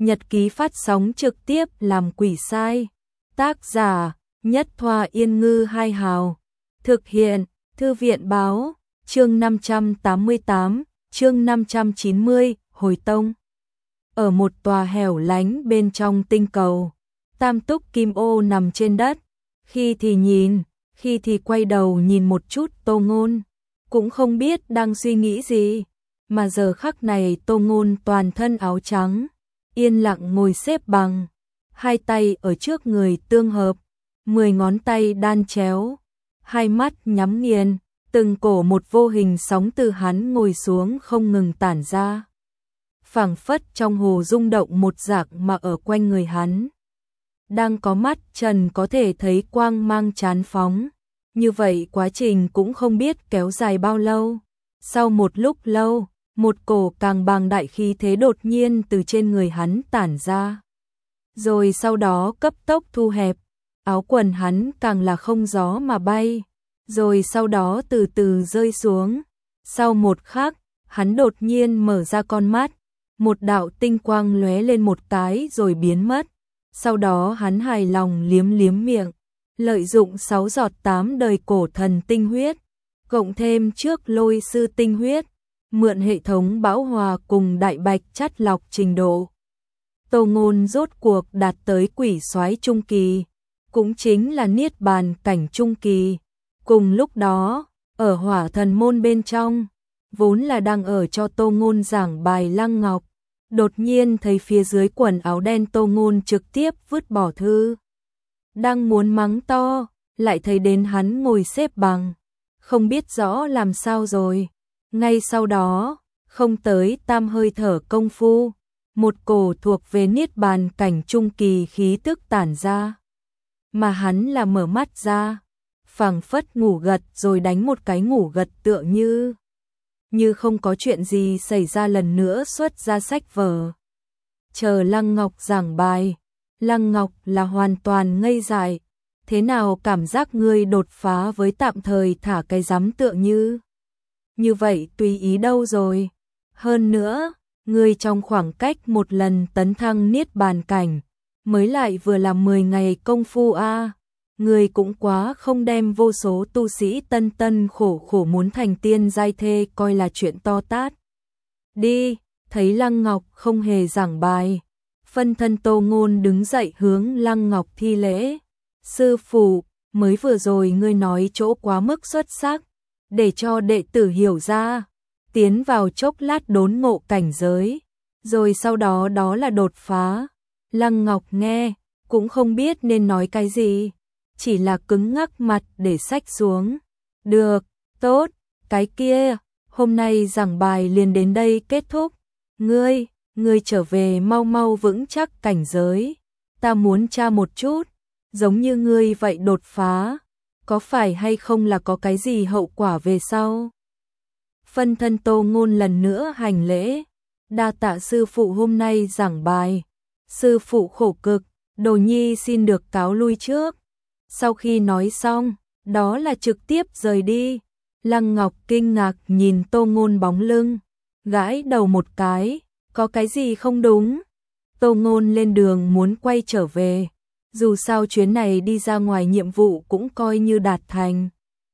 Nhật ký phát sóng trực tiếp làm quỷ sai. Tác giả: Nhất Thoa Yên Ngư Hai Hào. Thực hiện: Thư viện báo. Chương 588, chương 590, Hồi Tông. Ở một tòa hẻo lánh bên trong tinh cầu, Tam Túc Kim Ô nằm trên đất, khi thì nhìn, khi thì quay đầu nhìn một chút Tô Ngôn, cũng không biết đang suy nghĩ gì, mà giờ khắc này Tô Ngôn toàn thân áo trắng, yên lặng ngồi xếp bằng, hai tay ở trước người tương hợp, 10 ngón tay đan chéo, hai mắt nhắm nghiền, từng cổ một vô hình sóng từ hắn ngồi xuống không ngừng tản ra. Phảng phất trong hồ rung động một dạng mà ở quanh người hắn đang có mắt trần có thể thấy quang mang chán phóng. Như vậy quá trình cũng không biết kéo dài bao lâu. Sau một lúc lâu, một cổ càng bàng đại khí thế đột nhiên từ trên người hắn tản ra. Rồi sau đó cấp tốc thu hẹp, áo quần hắn càng là không gió mà bay. Rồi sau đó từ từ rơi xuống. Sau một khắc, hắn đột nhiên mở ra con mắt. Một đạo tinh quang lóe lên một cái rồi biến mất. Sau đó hắn hài lòng liếm liếm miệng, lợi dụng 6 giọt 8 đời cổ thần tinh huyết, cộng thêm trước lôi sư tinh huyết, mượn hệ thống bão hòa cùng đại bạch chắt lọc trình độ. Tô Ngôn rốt cuộc đạt tới quỷ soái trung kỳ, cũng chính là niết bàn cảnh trung kỳ. Cùng lúc đó, ở hỏa thần môn bên trong, vốn là đang ở cho Tô Ngôn giảng bài Lăng Ngọc, đột nhiên thấy phía dưới quần áo đen Tô Ngôn trực tiếp vứt bỏ thư. Đang muốn mắng to, lại thấy đến hắn ngồi xếp bằng, không biết rõ làm sao rồi. Ngay sau đó, không tới tam hơi thở công phu, một cổ thuộc về niết bàn cảnh trung kỳ khí tức tản ra. Mà hắn là mở mắt ra, phảng phất ngủ gật rồi đánh một cái ngủ gật tựa như không có chuyện gì xảy ra, lần nữa xuất ra sách vở. Chờ Lăng Ngọc giảng bài, Lăng Ngọc là hoàn toàn ngây dại. Thế nào cảm giác ngươi đột phá với tạm thời thả cái rắm tựa như vậy tùy ý đâu rồi. Hơn nữa, ngươi trong khoảng cách một lần tấn thăng niết bàn cảnh, mới lại vừa làm 10 ngày công phu a. Người cũng quá không đem vô số tu sĩ tân tân khổ khổ muốn thành tiên giai thê coi là chuyện to tát. Đi, thấy Lăng Ngọc không hề giảng bài, phân thân Tô Ngôn đứng dậy hướng Lăng Ngọc thi lễ. Sư phụ, mới vừa rồi ngươi nói chỗ quá mức xuất sắc, để cho đệ tử hiểu ra, tiến vào chốc lát đốn ngộ cảnh giới, rồi sau đó đó là đột phá. Lăng Ngọc nghe, cũng không biết nên nói cái gì, chỉ là cứng ngắc mặt để sách xuống. Được, tốt, cái kia, hôm nay giảng bài liền đến đây kết thúc. Ngươi trở về mau mau vững chắc cảnh giới. Ta muốn tra một chút, giống như ngươi vậy đột phá, có phải hay không là có cái gì hậu quả về sau? Phân thân Tô Ngôn lần nữa hành lễ. Đa tạ sư phụ hôm nay giảng bài. Sư phụ khổ cực, đồ nhi xin được cáo lui trước. Sau khi nói xong, đó là trực tiếp rời đi. Lăng Ngọc kinh ngạc nhìn Tô Ngôn bóng lưng, gãi đầu một cái, có cái gì không đúng? Tô Ngôn lên đường muốn quay trở về, dù sao chuyến này đi ra ngoài nhiệm vụ cũng coi như đạt thành.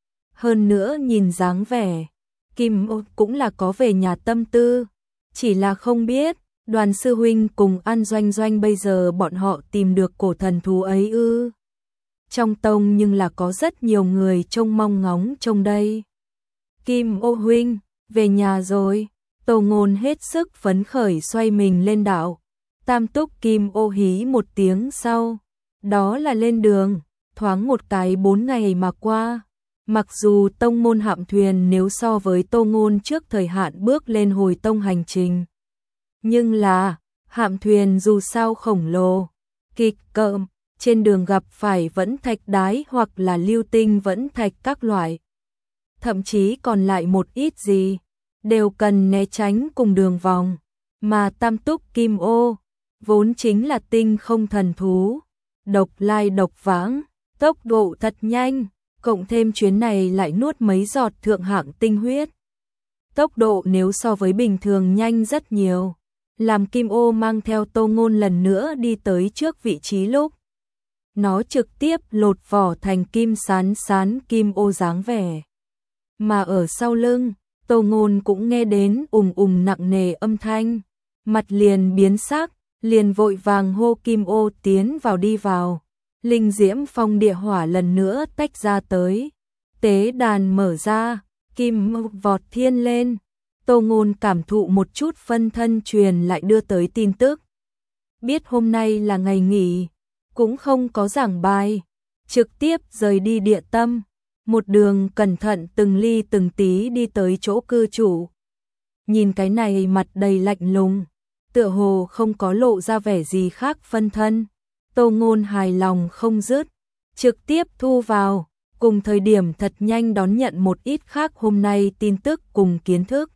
Hơn nữa nhìn dáng vẻ, Kim Ô cũng là có về nhà tâm tư, chỉ là không biết Đoàn sư huynh cùng An Doanh Doanh bây giờ bọn họ tìm được cổ thần thú ấy ư? Trong tông nhưng là có rất nhiều người trông mong ngóng trông đây. Kim Ô huynh, về nhà rồi. Tô Ngôn hết sức phấn khởi xoay mình lên đảo. Tam Túc Kim Ô hí một tiếng sau, đó là lên đường, thoáng một cái 4 ngày mà qua. Mặc dù tông môn hạm thuyền nếu so với Tô Ngôn trước thời hạn bước lên hồi tông hành trình, nhưng là hạm thuyền dù sao khổng lồ, kịch cợm, trên đường gặp phải vẫn thạch đái hoặc là lưu tinh vẫn thạch các loại. Thậm chí còn lại một ít gì, đều cần né tránh cùng đường vòng. Mà Tam Túc Kim Ô, vốn chính là tinh không thần thú, độc lai độc vãng, tốc độ thật nhanh, cộng thêm chuyến này lại nuốt mấy giọt thượng hạng tinh huyết. Tốc độ nếu so với bình thường nhanh rất nhiều. làm Kim Ô mang theo Tô Ngôn lần nữa đi tới trước vị trí lúc. Nó trực tiếp lột vỏ thành kim sán sán Kim Ô dáng vẻ. Mà ở sau lưng, Tô Ngôn cũng nghe đến nặng nề âm thanh, mặt liền biến sắc, liền vội vàng hô Kim Ô tiến vào đi vào. Linh diễm phong địa hỏa lần nữa tách ra tới, tế đàn mở ra, kim vọt thiên lên. Tô Ngôn cảm thụ một chút phân thân truyền lại đưa tới tin tức. Biết hôm nay là ngày nghỉ, cũng không có giảng bài, trực tiếp rời đi địa tâm, một đường cẩn thận từng ly từng tí đi tới chỗ cư chủ. Nhìn cái này mặt đầy lạnh lùng, tựa hồ không có lộ ra vẻ gì khác phân thân. Tô Ngôn hài lòng không dứt, trực tiếp thu vào, cùng thời điểm thật nhanh đón nhận một ít khác hôm nay tin tức cùng kiến thức.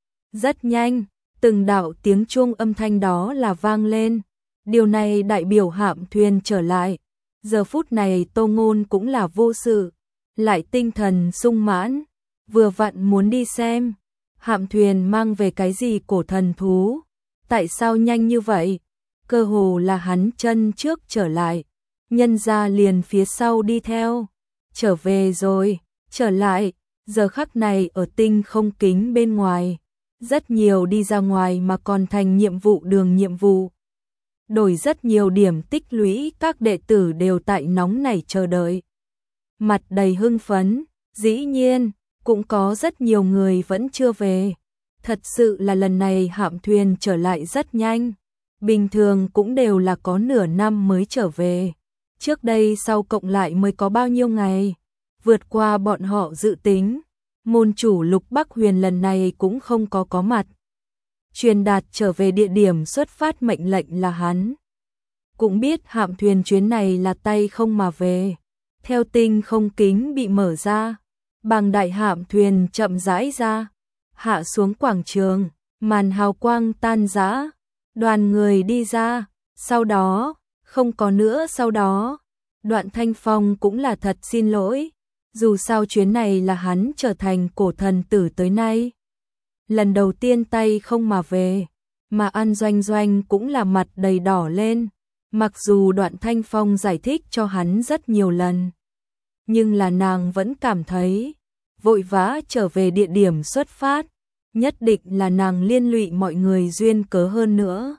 Rất nhanh, từng đạo tiếng chuông âm thanh đó là vang lên, điều này đại biểu Hạm Thuyền trở lại. Giờ phút này Tô Ngôn cũng là vô sự, lại tinh thần sung mãn, vừa vặn muốn đi xem Hạm Thuyền mang về cái gì cổ thần thú, tại sao nhanh như vậy? Cơ hồ là hắn chân trước trở lại, nhân ra liền phía sau đi theo. Trở về rồi, trở lại, giờ khắc này ở tinh không kính bên ngoài. Rất nhiều đi ra ngoài mà còn thành nhiệm vụ đường nhiệm vụ. Đổi rất nhiều điểm tích lũy, các đệ tử đều tại nóng nảy chờ đợi. Mặt đầy hưng phấn, dĩ nhiên, cũng có rất nhiều người vẫn chưa về. Thật sự là lần này Hạm Thuyền trở lại rất nhanh. Bình thường cũng đều là có nửa năm mới trở về. Trước đây sau cộng lại mới có bao nhiêu ngày. Vượt qua bọn họ dự tính. Môn chủ Lục Bắc Huyền lần này cũng không có mặt. Truyền đạt trở về địa điểm xuất phát mệnh lệnh là hắn. Cũng biết Hạm Thuyền chuyến này là tay không mà về. Theo tinh không kính bị mở ra, bàng đại Hạm Thuyền chậm rãi ra, hạ xuống quảng trường, màn hào quang tan rã, đoàn người đi ra, sau đó, không có nữa sau đó, Đoạn Thanh Phong cũng là thật xin lỗi, dù sao chuyến này là hắn trở thành cổ thần tử tới nay. Lần đầu tiên tay không mà về, mà An Doanh Doanh cũng là mặt đầy đỏ lên, mặc dù Đoạn Thanh Phong giải thích cho hắn rất nhiều lần. Nhưng là nàng vẫn cảm thấy, vội vã trở về địa điểm xuất phát, nhất định là nàng liên lụy mọi người duyên cớ hơn nữa.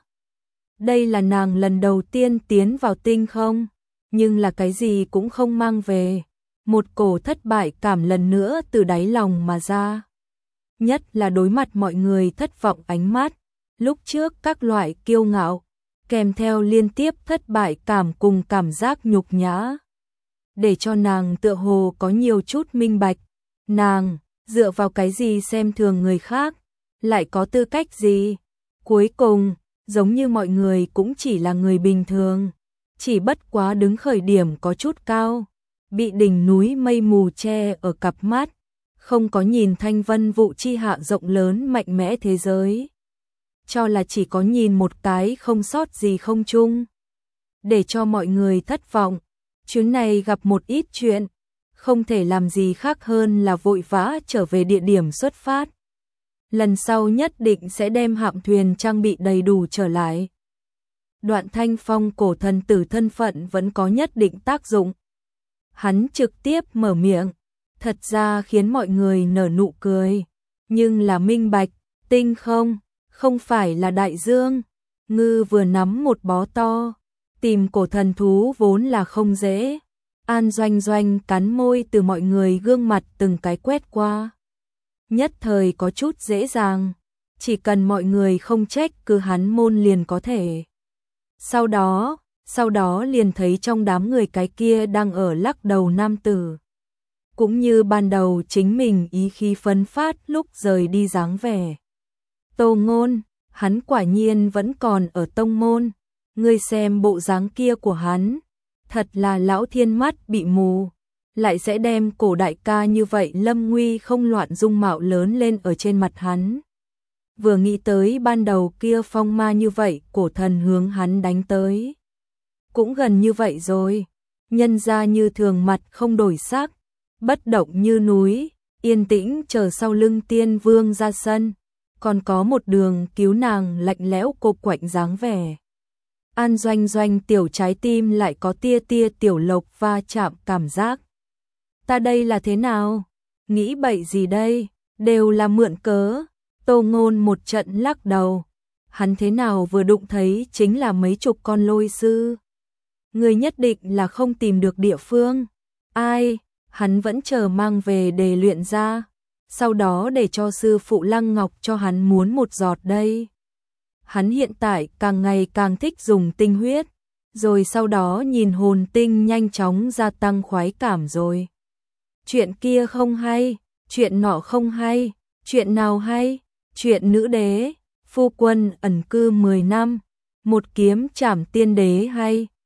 Đây là nàng lần đầu tiên tiến vào tinh không, nhưng là cái gì cũng không mang về. Một cổ thất bại cảm lần nữa từ đáy lòng mà ra. Nhất là đối mặt mọi người thất vọng ánh mắt, lúc trước các loại kiêu ngạo, kèm theo liên tiếp thất bại cảm cùng cảm giác nhục nhã. Để cho nàng tựa hồ có nhiều chút minh bạch, nàng dựa vào cái gì xem thường người khác, lại có tư cách gì? Cuối cùng, giống như mọi người cũng chỉ là người bình thường, chỉ bất quá đứng khởi điểm có chút cao, bị đỉnh núi mây mù che ở cặp mắt, không có nhìn thanh vân vụ chi hạ rộng lớn mạnh mẽ thế giới. Cho là chỉ có nhìn một cái không sót gì không chung. Để cho mọi người thất vọng, chuyến này gặp một ít chuyện, không thể làm gì khác hơn là vội vã trở về địa điểm xuất phát. Lần sau nhất định sẽ đem Hạm Thuyền trang bị đầy đủ trở lại. Đoạn Thanh Phong cổ thần tử thân phận vẫn có nhất định tác dụng. Hắn trực tiếp mở miệng, thật ra khiến mọi người nở nụ cười, nhưng là minh bạch, tinh không phải là đại dương, ngư vừa nắm một bó to, tìm cổ thần thú vốn là không dễ. An Doanh Doanh cắn môi từ mọi người gương mặt từng cái quét qua. Nhất thời có chút dễ dàng, chỉ cần mọi người không trách cứ hắn môn liền có thể. Sau đó liền thấy trong đám người cái kia đang ở lắc đầu nam tử. Cũng như ban đầu chính mình ý khí phấn phát lúc rời đi dáng vẻ. Tô Ngôn, hắn quả nhiên vẫn còn ở tông môn, ngươi xem bộ dáng kia của hắn, thật là lão thiên mắt bị mù, lại sẽ đem cổ đại ca như vậy lâm nguy không loạn dung mạo lớn lên ở trên mặt hắn. Vừa nghĩ tới ban đầu kia phong ma như vậy, cổ thần hướng hắn đánh tới. Cũng gần như vậy rồi, nhân ra như thường mặt không đổi sắc, bất động như núi, yên tĩnh chờ sau lưng tiên vương ra sân. còn có một đường cứu nàng lạnh lẽo cô quạnh dáng vẻ. An Doanh Doanh tiểu trái tim lại có tia tia tiểu lộc va chạm cảm giác. Ta đây là thế nào? Nghĩ bậy gì đây? Đều là mượn cớ. Tô Ngôn một trận lắc đầu. Hắn thế nào vừa đụng thấy chính là mấy chục con lôi sư. Người nhất định là không tìm được địa phương. Ai? Hắn vẫn chờ mang về để luyện ra. Sau đó để cho sư phụ Lăng Ngọc cho hắn muốn một giọt đây. Hắn hiện tại càng ngày càng thích dùng tinh huyết. Rồi sau đó nhìn hồn tinh nhanh chóng gia tăng khoái cảm rồi. Chuyện kia không hay, chuyện nọ không hay, chuyện nào hay, chuyện nữ đế, phu quân ẩn cư 10 năm, một kiếm trảm tiên đế hay.